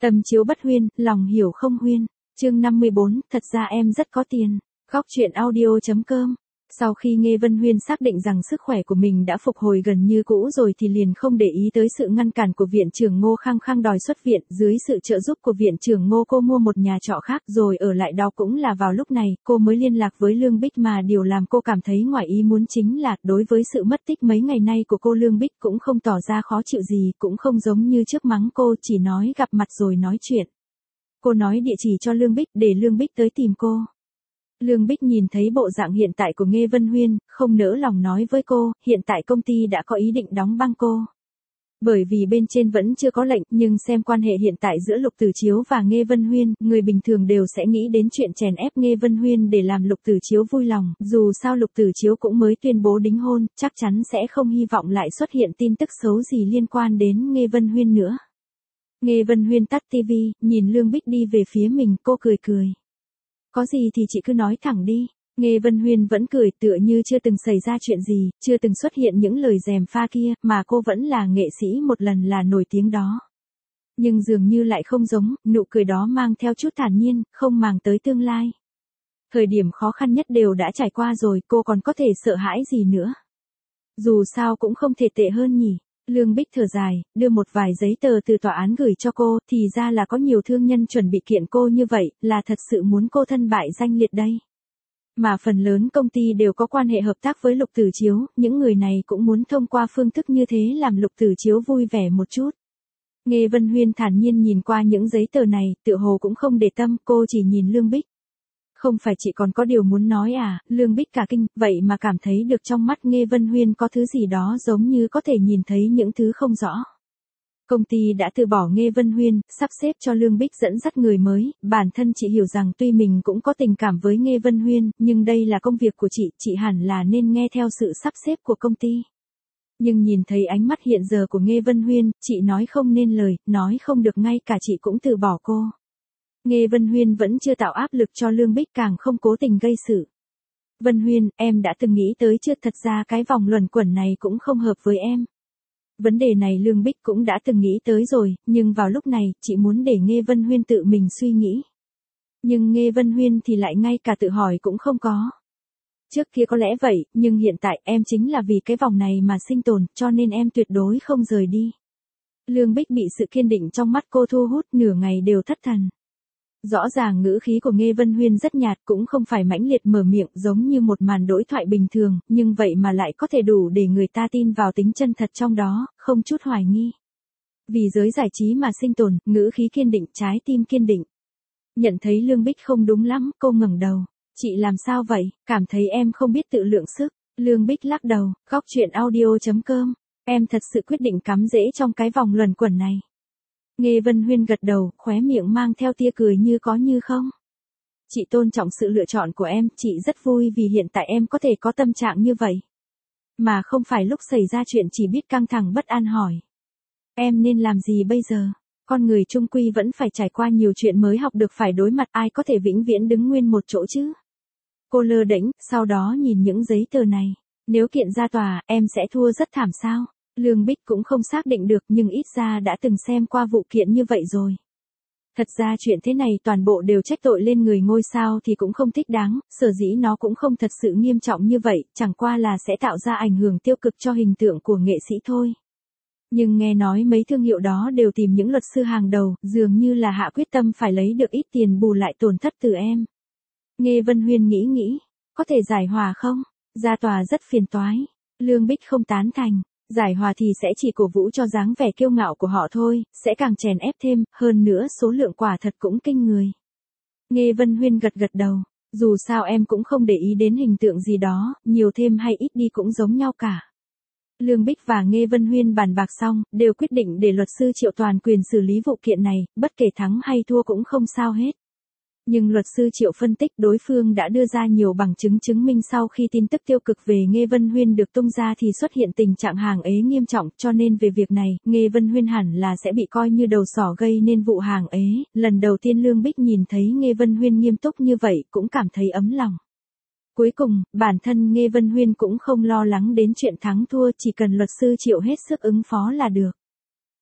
Tâm chiếu bất huyên, lòng hiểu không huyên. Chương 54, thật ra em rất có tiền. Góc truyện audio.com. Sau khi Nghê Vân Huyên xác định rằng sức khỏe của mình đã phục hồi gần như cũ rồi thì liền không để ý tới sự ngăn cản của viện trưởng Ngô khăng khăng đòi xuất viện. Dưới sự trợ giúp của viện trưởng Ngô, cô mua một nhà trọ khác rồi ở lại đó. Cũng là vào lúc này cô mới liên lạc với Lương Bích, mà điều làm cô cảm thấy ngoài ý muốn chính là đối với sự mất tích mấy ngày nay của cô, Lương Bích cũng không tỏ ra khó chịu gì, cũng không giống như trước mắng cô, chỉ nói gặp mặt rồi nói chuyện. Cô nói địa chỉ cho Lương Bích để Lương Bích tới tìm cô. Lương Bích nhìn thấy bộ dạng hiện tại của Nghê Vân Huyên, không nỡ lòng nói với cô, hiện tại công ty đã có ý định đóng băng cô. Bởi vì bên trên vẫn chưa có lệnh, nhưng xem quan hệ hiện tại giữa Lục Tử Chiếu và Nghê Vân Huyên, người bình thường đều sẽ nghĩ đến chuyện chèn ép Nghê Vân Huyên để làm Lục Tử Chiếu vui lòng. Dù sao Lục Tử Chiếu cũng mới tuyên bố đính hôn, chắc chắn sẽ không hy vọng lại xuất hiện tin tức xấu gì liên quan đến Nghê Vân Huyên nữa. Nghê Vân Huyên tắt tivi, nhìn Lương Bích đi về phía mình, cô cười cười. Có gì thì chị cứ nói thẳng đi. Nghê Vân Huyên vẫn cười, tựa như chưa từng xảy ra chuyện gì, chưa từng xuất hiện những lời gièm pha kia, mà cô vẫn là nghệ sĩ một lần là nổi tiếng đó. Nhưng dường như lại không giống, nụ cười đó mang theo chút thản nhiên, không màng tới tương lai. Thời điểm khó khăn nhất đều đã trải qua rồi, cô còn có thể sợ hãi gì nữa. Dù sao cũng không thể tệ hơn nhỉ. Lương Bích thở dài, đưa một vài giấy tờ từ tòa án gửi cho cô, thì ra là có nhiều thương nhân chuẩn bị kiện cô như vậy, là thật sự muốn cô thân bại danh liệt đây. Mà phần lớn công ty đều có quan hệ hợp tác với Lục Tử Chiếu, những người này cũng muốn thông qua phương thức như thế làm Lục Tử Chiếu vui vẻ một chút. Nghê Vân Huyên thản nhiên nhìn qua những giấy tờ này, tựa hồ cũng không để tâm, cô chỉ nhìn Lương Bích. Không phải chị còn có điều muốn nói à? Lương Bích cả kinh, vậy mà cảm thấy được trong mắt Nghê Vân Huyên có thứ gì đó giống như có thể nhìn thấy những thứ không rõ. Công ty đã từ bỏ Nghê Vân Huyên, sắp xếp cho Lương Bích dẫn dắt người mới, bản thân chị hiểu rằng tuy mình cũng có tình cảm với Nghê Vân Huyên, nhưng đây là công việc của chị hẳn là nên nghe theo sự sắp xếp của công ty. Nhưng nhìn thấy ánh mắt hiện giờ của Nghê Vân Huyên, chị nói không nên lời, nói không được, ngay cả chị cũng từ bỏ cô. Nghê Vân Huyên vẫn chưa tạo áp lực cho Lương Bích, càng không cố tình gây sự. Vân Huyên, em đã từng nghĩ tới chưa, thật ra cái vòng luẩn quẩn này cũng không hợp với em. Vấn đề này Lương Bích cũng đã từng nghĩ tới rồi, nhưng vào lúc này, chị muốn để Nghê Vân Huyên tự mình suy nghĩ. Nhưng Nghê Vân Huyên thì lại ngay cả tự hỏi cũng không có. Trước kia có lẽ vậy, nhưng hiện tại em chính là vì cái vòng này mà sinh tồn, cho nên em tuyệt đối không rời đi. Lương Bích bị sự kiên định trong mắt cô thu hút, nửa ngày đều thất thần. Rõ ràng ngữ khí của Nghê Vân Huyên rất nhạt, cũng không phải mãnh liệt mở miệng giống như một màn đối thoại bình thường, nhưng vậy mà lại có thể đủ để người ta tin vào tính chân thật trong đó, không chút hoài nghi. Vì giới giải trí mà sinh tồn, ngữ khí kiên định, trái tim kiên định. Nhận thấy Lương Bích không đúng lắm, cô ngẩng đầu. Chị làm sao vậy, cảm thấy em không biết tự lượng sức. Lương Bích lắc đầu, góc truyện audio.com. Em thật sự quyết định cắm rễ trong cái vòng luẩn quẩn này. Nghê Vân Huyên gật đầu, khóe miệng mang theo tia cười như có như không. Chị tôn trọng sự lựa chọn của em, chị rất vui vì hiện tại em có thể có tâm trạng như vậy. Mà không phải lúc xảy ra chuyện chỉ biết căng thẳng bất an hỏi. Em nên làm gì bây giờ? Con người chung quy vẫn phải trải qua nhiều chuyện mới học được phải đối mặt, ai có thể vĩnh viễn đứng nguyên một chỗ chứ? Cô lơ đễnh, sau đó nhìn những giấy tờ này. Nếu kiện ra tòa, em sẽ thua rất thảm sao? Lương Bích cũng không xác định được, nhưng ít ra đã từng xem qua vụ kiện như vậy rồi. Thật ra chuyện thế này toàn bộ đều trách tội lên người ngôi sao thì cũng không thích đáng, sở dĩ nó cũng không thật sự nghiêm trọng như vậy, chẳng qua là sẽ tạo ra ảnh hưởng tiêu cực cho hình tượng của nghệ sĩ thôi. Nhưng nghe nói mấy thương hiệu đó đều tìm những luật sư hàng đầu, dường như là hạ quyết tâm phải lấy được ít tiền bù lại tổn thất từ em. Nghê Vân Huyên nghĩ, có thể giải hòa không? Ra tòa rất phiền toái. Lương Bích không tán thành. Giải hòa thì sẽ chỉ cổ vũ cho dáng vẻ kiêu ngạo của họ thôi, sẽ càng chèn ép thêm, hơn nữa số lượng quả thật cũng kinh người. Nghê Vân Huyên gật đầu, dù sao em cũng không để ý đến hình tượng gì đó, nhiều thêm hay ít đi cũng giống nhau cả. Lương Bích và Nghê Vân Huyên bàn bạc xong, đều quyết định để luật sư Triệu toàn quyền xử lý vụ kiện này, bất kể thắng hay thua cũng không sao hết. Nhưng luật sư Triệu phân tích đối phương đã đưa ra nhiều bằng chứng chứng minh sau khi tin tức tiêu cực về Nghê Vân Huyên được tung ra thì xuất hiện tình trạng hàng ế nghiêm trọng, cho nên về việc này, Nghê Vân Huyên hẳn là sẽ bị coi như đầu sỏ gây nên vụ hàng ế. Lần đầu tiên Lương Bích nhìn thấy Nghê Vân Huyên nghiêm túc như vậy cũng cảm thấy ấm lòng. Cuối cùng, bản thân Nghê Vân Huyên cũng không lo lắng đến chuyện thắng thua, chỉ cần luật sư Triệu hết sức ứng phó là được.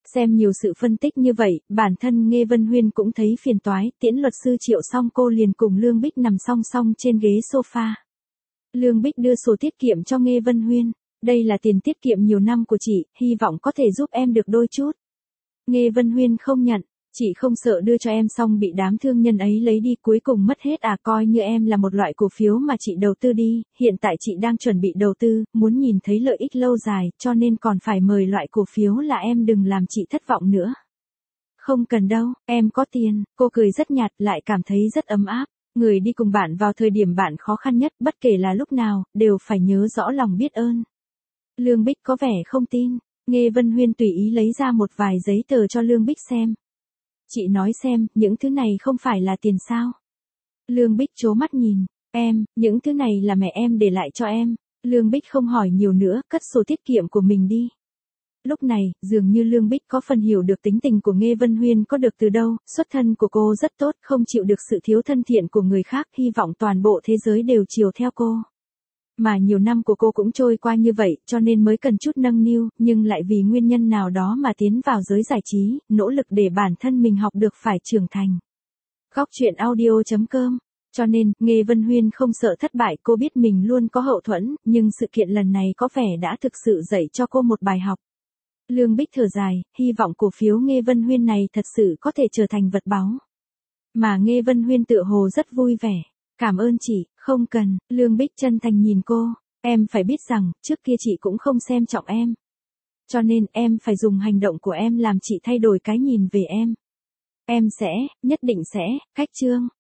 Xem nhiều sự phân tích như vậy, bản thân Nghê Vân Huyên cũng thấy phiền toái, tiễn luật sư Triệu xong cô liền cùng Lương Bích nằm song song trên ghế sofa. Lương Bích đưa sổ tiết kiệm cho Nghê Vân Huyên. Đây là tiền tiết kiệm nhiều năm của chị, hy vọng có thể giúp em được đôi chút. Nghê Vân Huyên không nhận, chị không sợ đưa cho em xong bị đám thương nhân ấy lấy đi cuối cùng mất hết à, coi như em là một loại cổ phiếu mà chị đầu tư đi, hiện tại chị đang chuẩn bị đầu tư, muốn nhìn thấy lợi ích lâu dài, cho nên còn phải mời loại cổ phiếu là em đừng làm chị thất vọng nữa. Không cần đâu, em có tiền, cô cười rất nhạt lại cảm thấy rất ấm áp. Người đi cùng bạn vào thời điểm bạn khó khăn nhất bất kể là lúc nào, đều phải nhớ rõ lòng biết ơn. Lương Bích có vẻ không tin, Nghê Vân Huyên tùy ý lấy ra một vài giấy tờ cho Lương Bích xem. Chị nói xem, những thứ này không phải là tiền sao? Lương Bích trố mắt nhìn, em, những thứ này là mẹ em để lại cho em. Lương Bích không hỏi nhiều nữa, cất sổ tiết kiệm của mình đi. Lúc này, dường như Lương Bích có phần hiểu được tính tình của Nghê Vân Huyên có được từ đâu, xuất thân của cô rất tốt, không chịu được sự thiếu thân thiện của người khác, hy vọng toàn bộ thế giới đều chiều theo cô. Mà nhiều năm của cô cũng trôi qua như vậy, cho nên mới cần chút nâng niu, nhưng lại vì nguyên nhân nào đó mà tiến vào giới giải trí, nỗ lực để bản thân mình học được phải trưởng thành. Góc truyện audio.com. Cho nên, Nghê Vân Huyên không sợ thất bại, cô biết mình luôn có hậu thuẫn, nhưng sự kiện lần này có vẻ đã thực sự dạy cho cô một bài học. Lương Bích thở dài, hy vọng cổ phiếu Nghê Vân Huyên này thật sự có thể trở thành vật báu. Mà Nghê Vân Huyên tựa hồ rất vui vẻ. Cảm ơn chị, không cần, Lương Bích chân thành nhìn cô, em phải biết rằng, trước kia chị cũng không xem trọng em. Cho nên em phải dùng hành động của em làm chị thay đổi cái nhìn về em. Em sẽ, nhất định sẽ, cách chương.